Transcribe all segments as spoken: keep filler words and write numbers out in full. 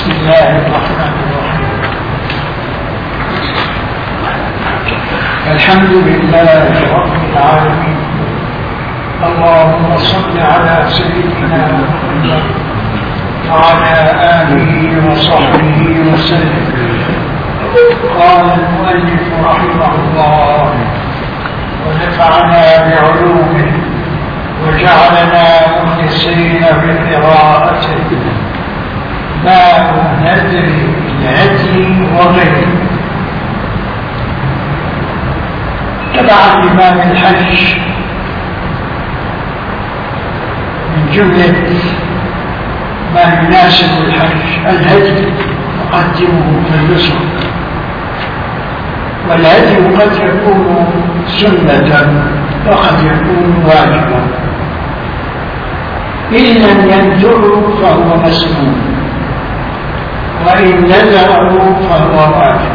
بسم الله الرحمن الرحيم. الحمد لله رب العالمين. اللهم صل على سيدنا محمد وعلى آله وصحبه وسلم. قال المؤلف رحمه الله: ونفعنا بعلومه وجعلنا مخلصين بقراءته. باب نذر الهدي وغيره. تبع الإمام الحج من جملة ما يناسب الحج الهدي يقدمه في النسك، والهدي قد يكون سنة وقد يكون واجبا. إن لم ينذره فهو مسنون، وإن نذره فهو واجب.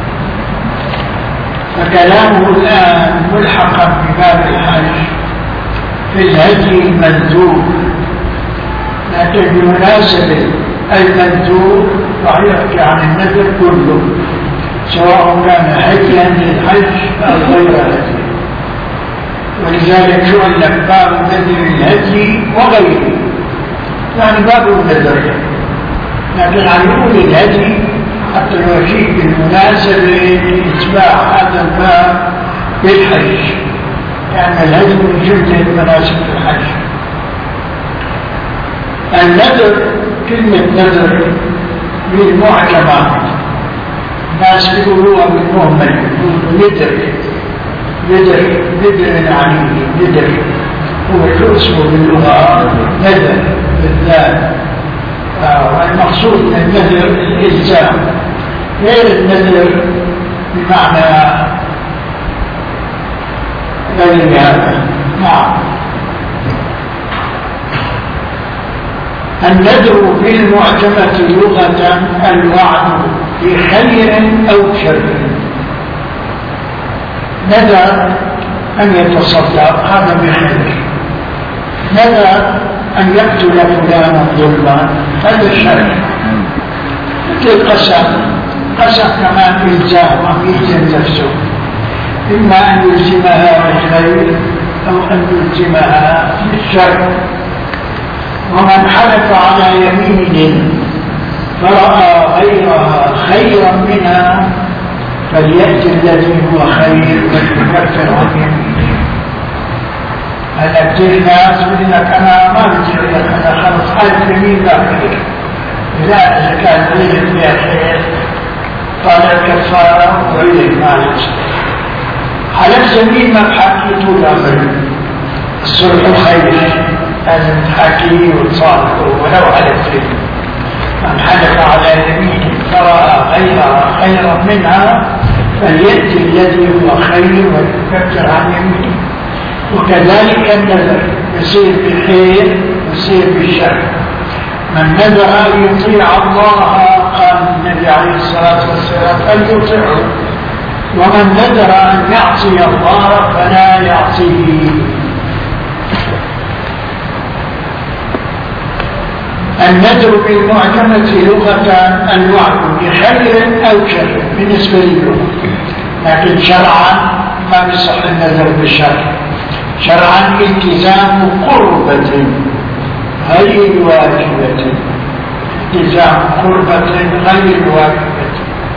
فكلامه الآن ملحقا بباب الحج في الهدي المندوب، لكن بمناسبة المندوب فيحكي عن النذر كله، سواء كان هديا للحج أو غير هدي. ولذلك جعل لك باب نذر الهدي وغيره، يعني باب النذر، لكن عن يقول الهدي حتى يوجيه بالمناسبة لإتباع هذا الباب بالحج، لأن يعني الهدي من جملة مناسك الحج. النذر، كلمة نذر بالمعجمات، الناس بيقولوها بالمهمل، يقولوا ندر ندر ندر يعني ندر، هو شو اسمه باللغة؟ نذر بالذات. والمقصود من النذر الإلزام، غير النذر بمعنى غير هذا. نعم. النذر في المعجمة لغة الوعد بخير أو شر. نذر أن يتصدق، هذا بخير. نذر أن يقتل فلانا ظلما، هذا الشر. مثل القسم، قسم كمان إلزام، يلزم نفسه، إما أن يلزمها بالخير أو أن يلزمها بالشر. ومن حلف على يمين فرأى غيرها خيرا منها فليأتي الذي هو خير ويكفر عن يمينه. أنا كثير ناس يقول لك أنا ما بدي لك، أنا خلص حالف يمين لا خير. لا، إذا كان غير فيها خير طالع كفارة وعيد معلش. حلف يمين ما بحكي طول عمري، الصلح خير، لازم تحكيه وتصالحه ولو حلف يمين. من حلف على يمين فرأى غيرها خيرا منها فليأتي الذي هو خير ويكفر عن يمينه. وكذلك النذر يصير بالخير ويصير بالشر. من نذر أن يطيع الله قال النبي عليه الصلاة والسلام أن يطيعه، ومن نذر أن يعصي الله فلا يعصيه. النذر بالمعجمة لغة الوعد بخير أو شر بالنسبة للغة، لكن شرعا ما بيصح النذر بالشر. شرعا التزام قربة غير واجبة، التزام قربة غير واجبة.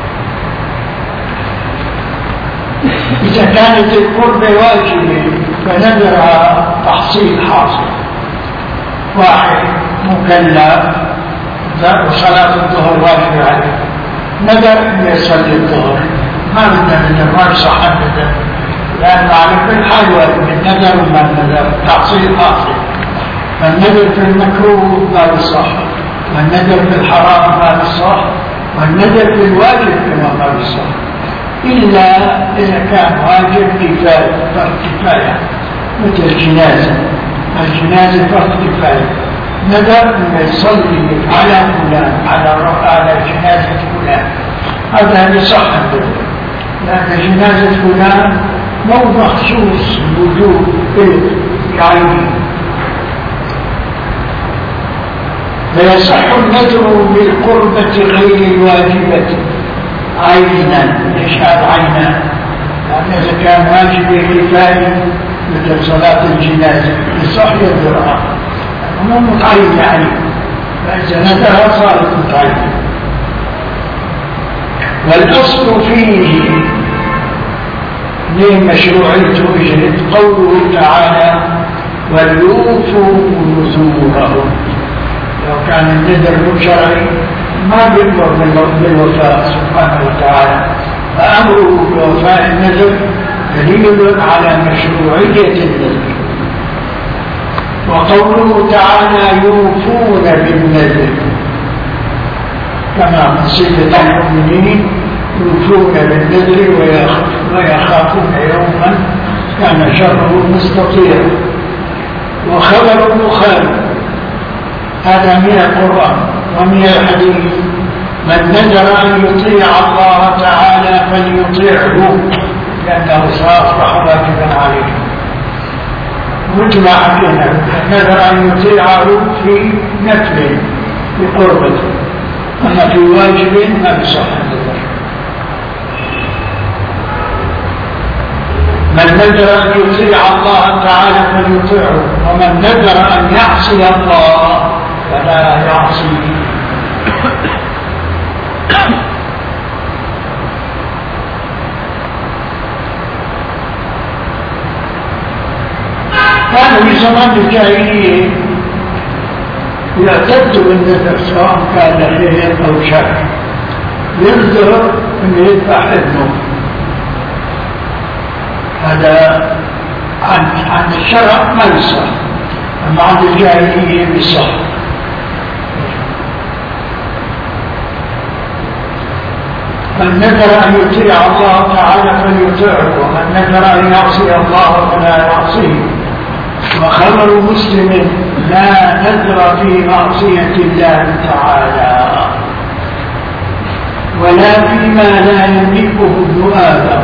إذا كانت القربة واجبة فنذرها تحصيل حاصل. واحد مكلف وصلاة الظهر واجبة عليه، نذر أن يصلي الظهر، ما بدنا نذر، ما بصح النذر، لأنه على كل حال واجب النذر وما النذر تحصيل حاصل. فالنذر في المكروه ما بصح، والنذر في الحرام ما بصح، والنذر في الواجب كما ما بصح، إلا إذا كان واجب كفاية، فرض كفاية، مثل الجنازة. الجنازة فرض كفاية، نذر أن يصلي على فلان، على على جنازة فلان، هذا يصح النذر، لأن جنازة فلان موضع خصوص الوجوب بعينه. فيصح النذر بالقربة غير الواجبة عينا. ايش هذا عينا؟ يعني اذا كان واجب كفاية مثل صلاة الجنازة يصح يذرها، مو متعين يعني، فإذا نذرها صارت متعينة. والأصل فيه من مشروعيته إجرت قوله تعالى وليوفوا نذورهم. لو كان النذر شرعي ما بيأمر بالوفاء سبحانه وتعالى، فأمره بوفاء النذر دليل على مشروعية النذر. وقوله تعالى يوفون بالنذر كما من صفة المؤمنين يوفون بالنذر ويخافون يوما كان شره مستطيرا. وخبر البخاري هذا من القرآن ومن الحديث من نذر أن يطيع الله تعالى فليطيعه لأنه سأصبح واجبا عليه. مثل ما حكينا نذر أن يطيعه في نفل بقربته، أما في واجب ما بصح النذر. من نذر أن يطيع الله تعالى فليطيعه، ومن نذر أن يعصي الله فلا يعصيه. كانوا في زمان الجاهلية يعتد بالنذر سواء كان خير أو شر، ينذر أن يذبح ابنه، هذا عن عن الشرع ما يصح، أما عند الجاهلية يصح. من نذر أن يطيع الله تعالى فليطيعه، ومن نذر أن يعصي الله فلا يعصيه. وخبر مسلم لا نذر في معصية الله تعالى ولا فيما لا يملكه ابن آدم.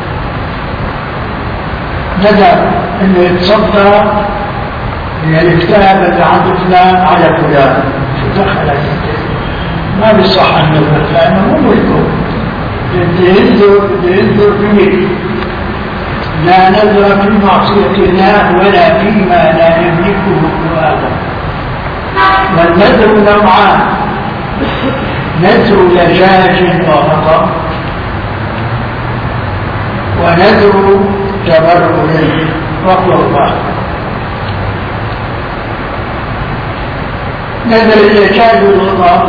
نذر أنه يتصدى من الكتاب اللي عند فلان على فلان، شو دخل ما بيصح النذر لأنه مو ملكه، بده ينذر بده ينذر بملك. لا نذر في معصية الله ولا فيما لا يملكه ابن آدم. والنذر نوعان: نذر لجاج وغضب، ونذر تبرع وقربان. نذر اللجاج والغضب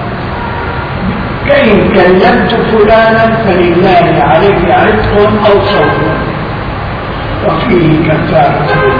كإن كلمت فلانا فلله عليه عتق أو صوم وفيه كفارة.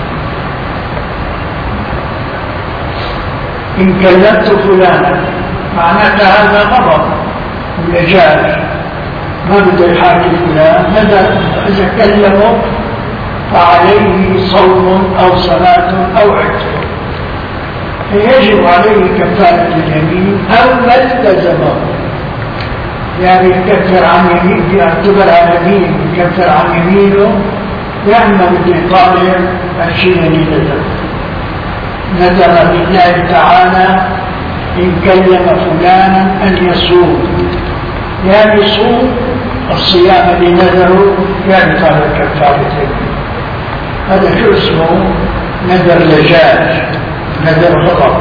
إن كلمت فلانا معناتها هذا غضب ولجاج، ما بده يحاكي فلان، هذا إذا كلمه فعليه صوم أو صلاة أو عتق، فيجب عليه كفارة اليمين أو ما التزمه، يعني يكفر عن يمين يعتبرها يمين يكفر عن يمينه، يعني ما بده يطالع الشيء اللي نذر. نذر لله تعالى إن كلم فلانا أن يصوم، يعني يصوم الصيام اللي نذره يعني طالع كفارة اليمين. هذا شو اسمه؟ نذر لجاج، نذر غضب.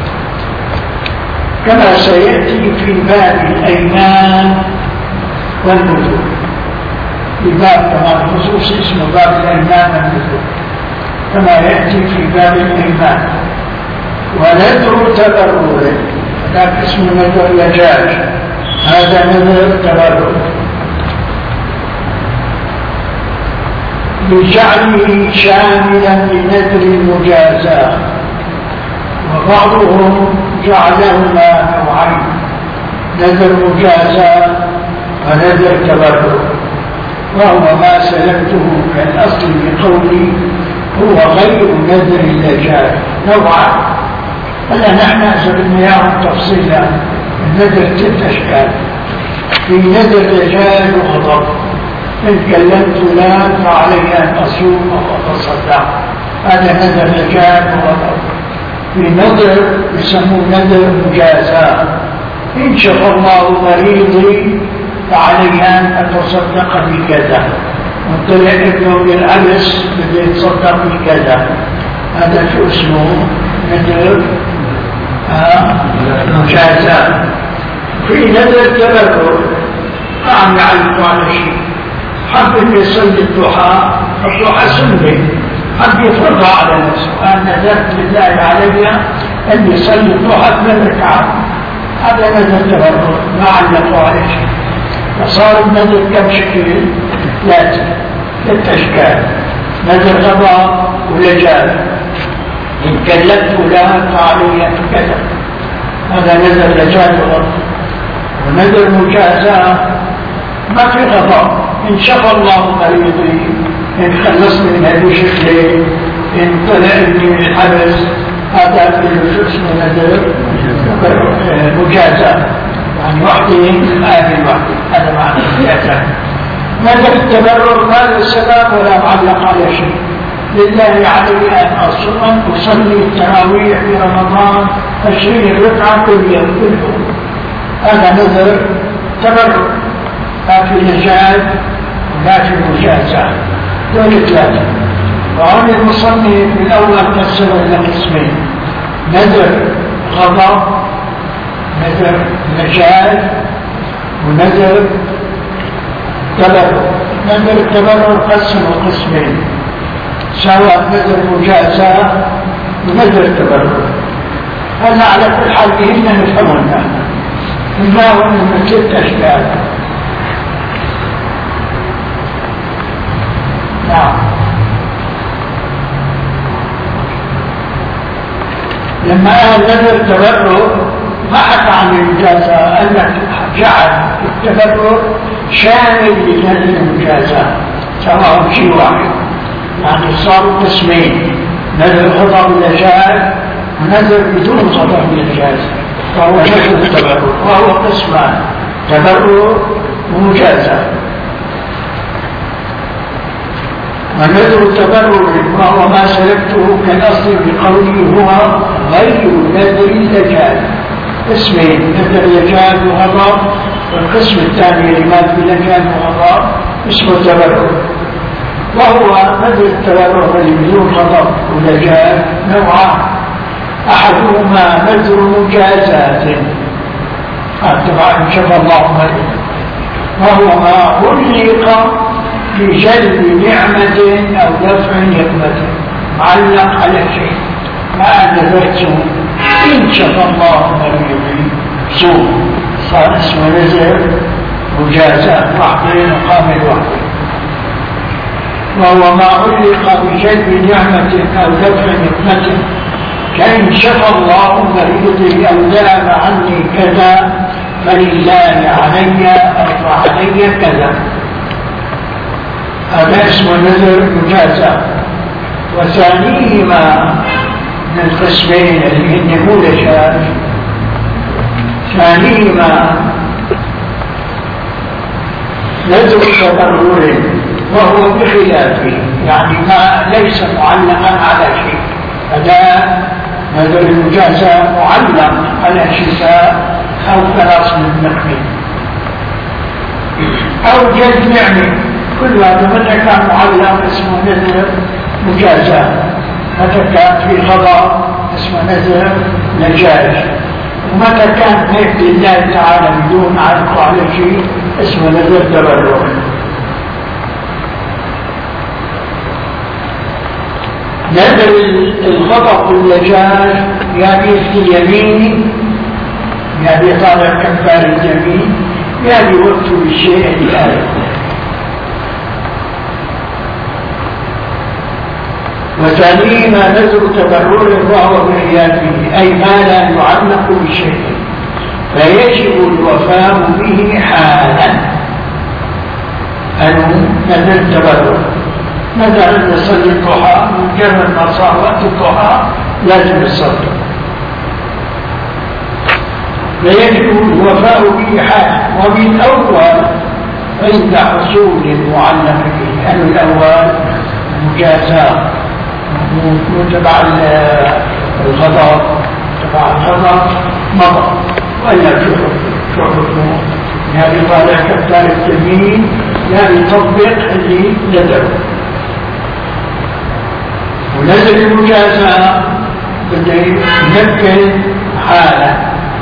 كما سيأتي في باب الأيمان والنذور، بباب كمان خصوصي اسمه باب الأيمان والنذور، كما يأتي في باب الأيمان. ونذر تبرع، ذاك اسمه نذر لجاج، هذا نذر تبرع بجعله شاملا لنذر المجازاة. وبعضهم جعلهما نوعين: نذر مجازاة ونذر تبرع، وهو ما سلكته كالأصل بقولي هو غير نذر اللجاج نوعان. هلا نحن أسألنا إياهم تفصيلا. النذر ست أشكال: في نذر لجاج وغضب، إن كلمت فلان فعلي أن أصوم أو أتصدق، هذا نذر لجاج وغضب. في نذر يسموه نذر مجازاة. إن شاء الله مريضي فعلي أن أتصدق بكذا، وطلع ابنه بالأمس بده يتصدق بكذا، هذا شو اسمه؟ نذر مجازاة. في نذر تبرر ما عم يعلقوا على شيء، حب انه يصلي الضحى، الضحى سنة، حب يفرضها على نفسه، قال نذرت لله علي ان يصلي الضحى ثمان ركعات، هذا نذر تبرر ما علقوا على شيء. فصار النذر كم شكل؟ ثلاثة ثلاث اشكال: نذر غضاء ولجاج، ان كلفت فلان فعلي كذا، هذا نذر لجاج وغضاء. ونذر مجازاة ما في غضاء، إن شفى الله مريضي، إن خلصني من هذه الشكلة، إن طلعني من الحبس، هذا كله شو اسمه نذر مجازاة، يعني وحده آمن وحده، هذا معنى مجازاة. نذر التبرر ما له سبب ولا معلق على شيء، لله علي أن أصوم أصلي التراويح في رمضان عشرين ركعة كل يوم كل يوم، هذا نذر تبرر، ما في نجاة ولا في مجازاة، دول ثلاثة. وعن المصنف الأول قسم إلى قسمين: نذر غضب، نذر نجاة، ونذر تبرر. نذر التبرر قسمه قسمين، سواء نذر مجازاة ونذر تبرر. هذا على كل حال بهمنا نفهمنا ما هو من ثلاث أشكال. نعم. لما قال نذر التبرر ما حكى عن المجازاة، قال لك جعل التبرر شامل لنذر المجازاة سواء شيء واحد، يعني صاروا قسمين: نذر غضب ونجاة، ونذر بدون غضب ونجاة، وهو نذر التبرر، وهو قسمان: تبرر ومجازاة. ونذر التبرر وهو ما سلكته كالأصل بقوله هو غير نذر اللجاج. اسمين: نذر اللجاج وغضب، والقسم الثاني لما في لجاج وغضب اسمه التبرر. وهو نذر التبرر الذي بدون غضب ولجاج نوعان: أحدهما نذر مجازات، طبعا شفى الله مريض، وهو ما علق بجلب نعمة أو دفع نقمة، معلق على شيء، ما نذرته إن شفى الله مريضي صوم، صار اسمه نذر مجازات وحده مقام الوحده. وهو ما علق بجلب نعمة أو دفع نقمة، كأن شفى الله مريضي أو ذهب عني كذا فلله علي أو علي كذا، هذا اسمه نذر مجازاة. وثانيهما من القسمين اللي هن مو لجاج، ثانيهما نذر تبرر وهو بخلافه، يعني ما ليس معلقا على شيء، هذا نذر المجازاة معلق على شفاء أو خلاص من نقمة أو جلب نعمة، كل هذا متى كان معلق اسمه نذر مجازاة، متى كان في غضب اسمه نذر نجاج، ومتى كان هيك لله تعالى بدون علق على شيء اسمه نذر تبرر. نذر الغضب والنجاج يعني في اليمين، يعني طالب كفار اليمين، يعني وقت بالشيء الآية. وثانيهما نذر تبرر وهو بخلافه، أي ما لا يعلق بشيء فيجب الوفاء به حالا، أنه نذر تبرر. نذر أن نصلي الضحى، مجرد ما صار وقت الضحى لازم نصلي، فيجب الوفاء به حالا. ومن أول عند حصول المعلق به، أن الأول مجازاة وتبع الغضب تبع الغضب مضى وإلا شو حكمه؟ يعني طالع كتار التلميذ لا يطبق اللي نزل ونزل المجازاة بده ينكل حالة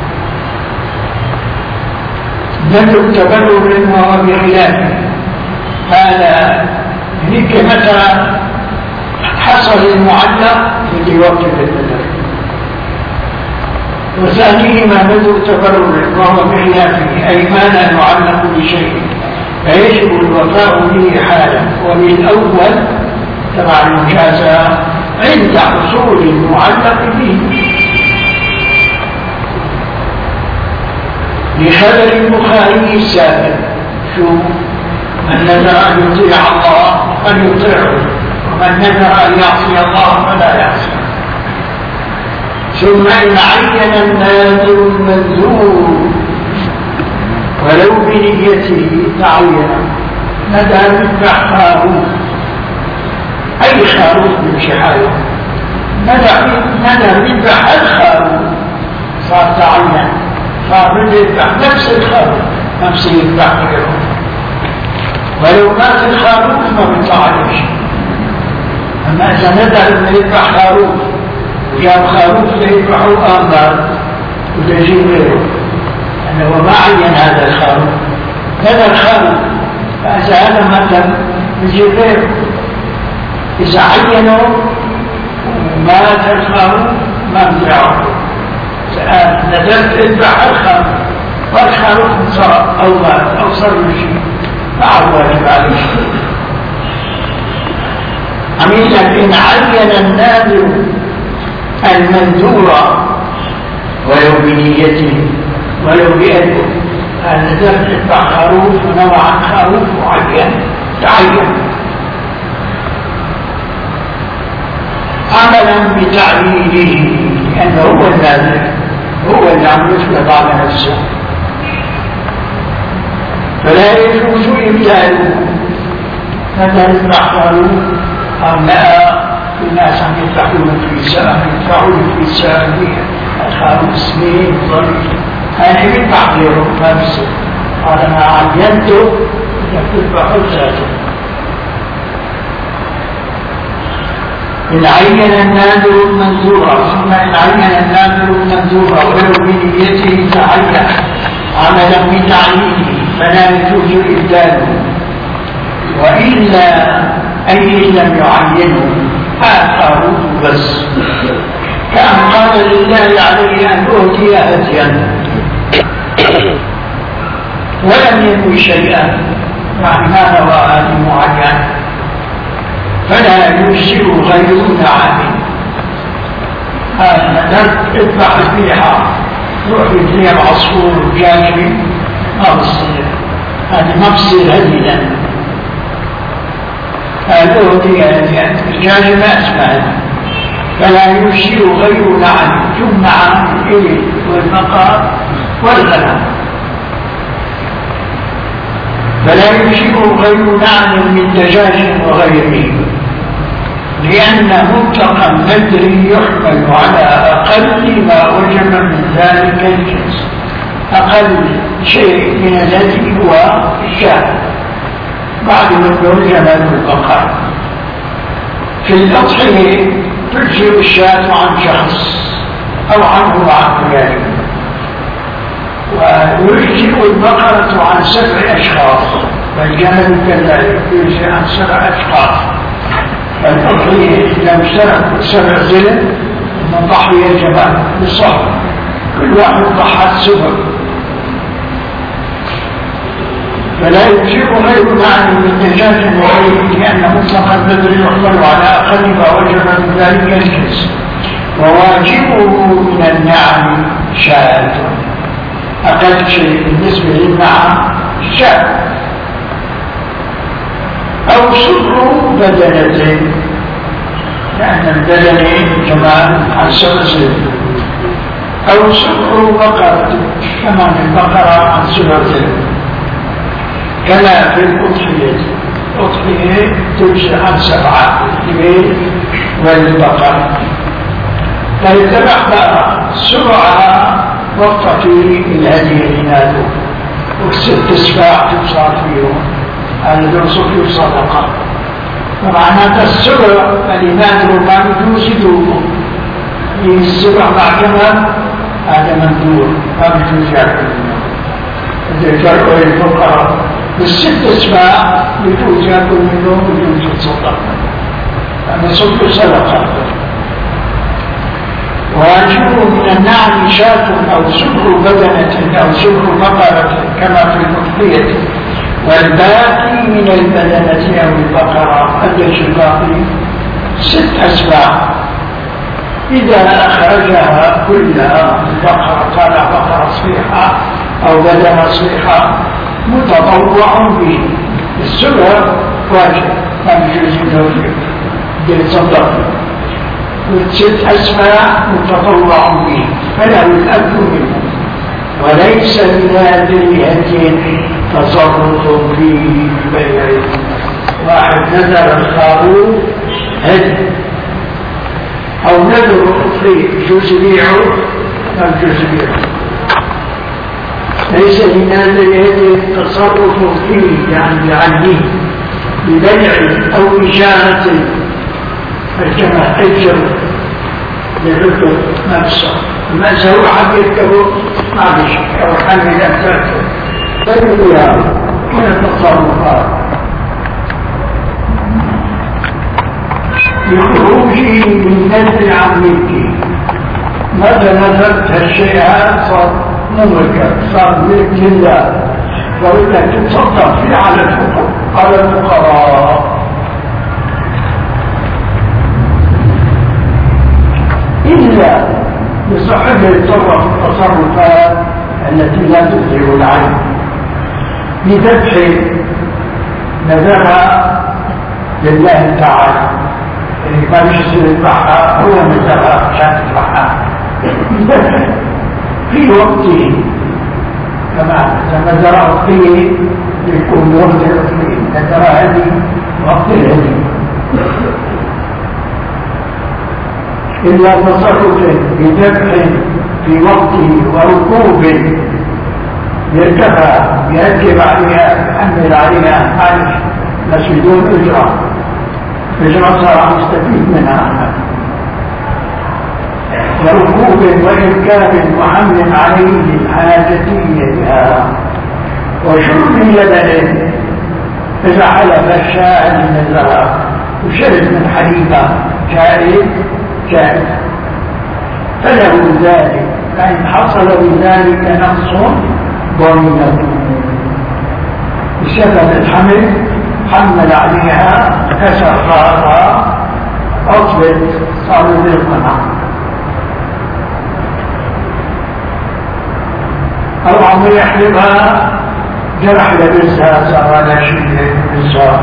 نزل التبرر وهو بخلافه. هذا هيك متى حصل المعلق بده يوقف النذر. وثانيهما نذر تبرر وهو بخلافه أي ما لا يعلق بشيء فيجب الوفاء به حالا. وبالأول تبع المجازاة عند حصول المعلق به لخبر البخاري السابق شو من نذر أن يطيع الله فليطيعه ومن نذر أن يعصي الله فلا يعصي. ثم إن عين الناذر المنذور ولو بنيته تعين نذر مثل خروف أي خروف من شحاله نذر مثل الخروف صار تعين صار بده يذبح نفس الخروف نفس يذبح غيره. ولو مات الخروف ما بيطلعش. أما إذا نذر إنه يذبح خروف وجاب خروف ليذبحوا آخر وده يجيب غيره لأنه ما عين هذا الخروف نذر خروف فإذا هذا مثلا يجيب غيره. إذا عينوا ومات الخروف ما بيطلعوا نذرت اذبح الخروف والخروف صار أو مات أو صار له شيء فعل واجب عليه. عميلا إن عين الناذر المنذور ولو بنيته ولو بأده نذرت اذبح خروف ونوى عن خروف وعين تعين عملا بتعيينه لأنه هو الناذر هو اللي عم يفرض على نفسه فلا يجوز إبداله. مثلا يذبح خروف أو لا في ناس عم يذبحون في ساعة يدفعون في ساعة الخروف سمين ضريح هذا يذبح غيره نفسه على ما عينته يذبح ذاته. إن عين الناذر المنذور ثم إن عين الناذر المنذور ولو بنيته تعين عملا بتعيينه فلا يجوز إبداله. وإلا أي لم يعينه آخر بس كأن قال لله عليه أن أهدي هديا ولم ينوي شيئا يعني ما نوى هذه معينة فلا يجزئ غير نعم. هذا نذرت اذبح ذبيحة روح يدري العصفور جاجي ما بصير هذه ما بصير هديا هذا هدي هديا الجاجي ما اسمه فلا يجزئ غير نعم جمع الإبل والبقر والغنم فلا يجزئ غير نعم من دجاج وغيره لأن مطلق النذر يحمل على أقل ما وجب من ذلك الجنس. أقل شيء من الذي هو الشاة بعد من وجب البقر. في الأضحية تجزئ الشاة عن شخص أو عنه وعن غيره ويجزئ البقرة عن سبع أشخاص والجمل كذلك يجزئ عن سبع أشخاص. فالأضحية إذا اشترك سبع زلم من ضحية جمال بالصحر كل واحد ضحى السبع فلا يجزئ غير معنى من دجاج وغيره لأن مطلق النذر يحمل على أقل ما وجب من ذلك الجنس وواجبه من النعم شاة أقل شيء بالنسبة للنعم شاة أو سر بدنتين لأن البدنين جمال عن سبع أو سر بقرة كما البقرة عن سبع كما في الأضحية الأضحية تجزي عن سبعة الإبل والبقر فيتبع سرعة وقت الهدي ينادوا والست سباع تبصر فيهم هذا درس في صدقة. ومعنى السرع الإناد ما يجوز دوره السرع مع كمان هذا مندور ما يجوز يأكل منه. إذا جروا الفقراء بالست سباع يجوز يأكل منه ويجوز الصدقة لأن صدق صدقة. واجب من النعم شاة أو سكر بدنة أو سكر بقرة كما في المضحية، والباقي من البدنة أو البقرة أدش الباقي ست أسباع. إذا أخرجها كلها البقرة طالع بقرة صحيحة أو بدنة صحيحة متطوع به. السبع واجب ما يجوز منه بالصدق، والست أسماء متطوع به فله الأكل منه، وليس بنادر هدي تصرف فيه ببيع. واحد نذر الخروف هدي أو نذر أخرى جوز بيعه أو جوز بيعه، ليس بنادر هدي التصرف فيه يعني عنه ببيع أو إشارة كما أجر لذكر نفسه المأسى هو حقيقته ما بشك أو حمل أكثرته فالإياه من التصرفات لخروجه من نزل عن ملكه. ماذا نزلت هالشيء هذا صار مملكة صار ملك لله وإذا تتصدق فيه على الفقراء على الفقراء إلا بصحة التصرفات التي لا تبدع العين بذبح نذرها لله تعالى، يعني ما يصير يذبحها هو نذرها عشان تذبحها بذبح في وقته كما نذرها فيه يكون وقت الأخير نذرها هذه وقت الهدي. إلا تصرف بذبح في وقته وركوب يركبها يركب عليها يحمل عليها معلش بس بدون إجراء، إجراء صار مستفيد منها، وركوب وإركاب وحمل عليه للحاجتيتها، وشرب لبن إذا حلف الشاهد من الزرع وشرب من حليبة جائز جائز فله ذلك، فإن حصل بذلك نقص ضمنه بسبب الحمل حمل عليها كسر رأسها أصبت صاروا بالقناع أو عم يحلبها جرح لبسها صار لا شيء لبسها.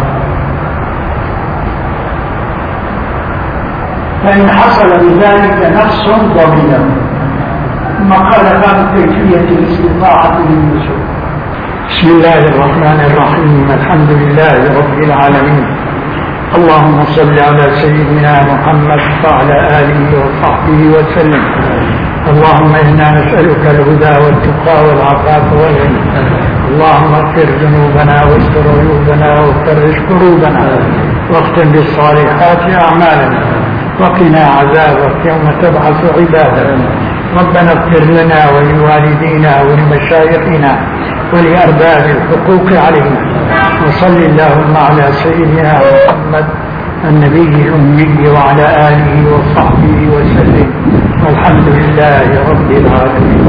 فإن حصل بذلك نقص ضمنه. ثم قال باب كيفية الاستطاعة للنسك. بسم الله الرحمن الرحيم. الحمد لله رب العالمين، اللهم صل على سيدنا محمد وعلى آله وصحبه وسلم. اللهم إنا نسألك الهدى والتقى والعفاف والغنى. اللهم اغفر ذنوبنا واستر عيوبنا وفرج كروبنا واختم بالصالحات أعمالنا وقنا عذابك يوم تبعث عبادك. ربنا اغفر لنا ولوالدينا ولمشايخنا ولأرباب الحقوق علينا. وصل اللهم على سيدنا محمد النبي الأمي وعلى آله وصحبه وسلم، والحمد لله رب العالمين.